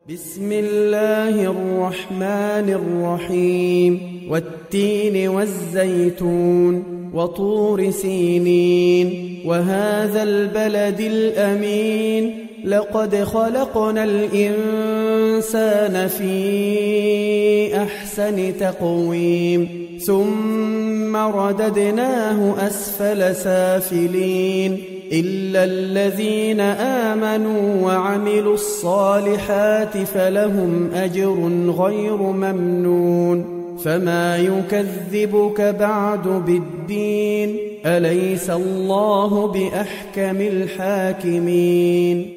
بسم الله الرحمن الرحيم والتين والزيتون وطور سينين وهذا البلد الأمين لقد خلقنا الإنسان في أحسن تقويم ثم رددناه أسفل سافلين إلا الذين آمنوا وعملوا الصالحات فلهم أجر غير ممنون فما يكذبك بعد بالدين أليس الله بأحكم الحاكمين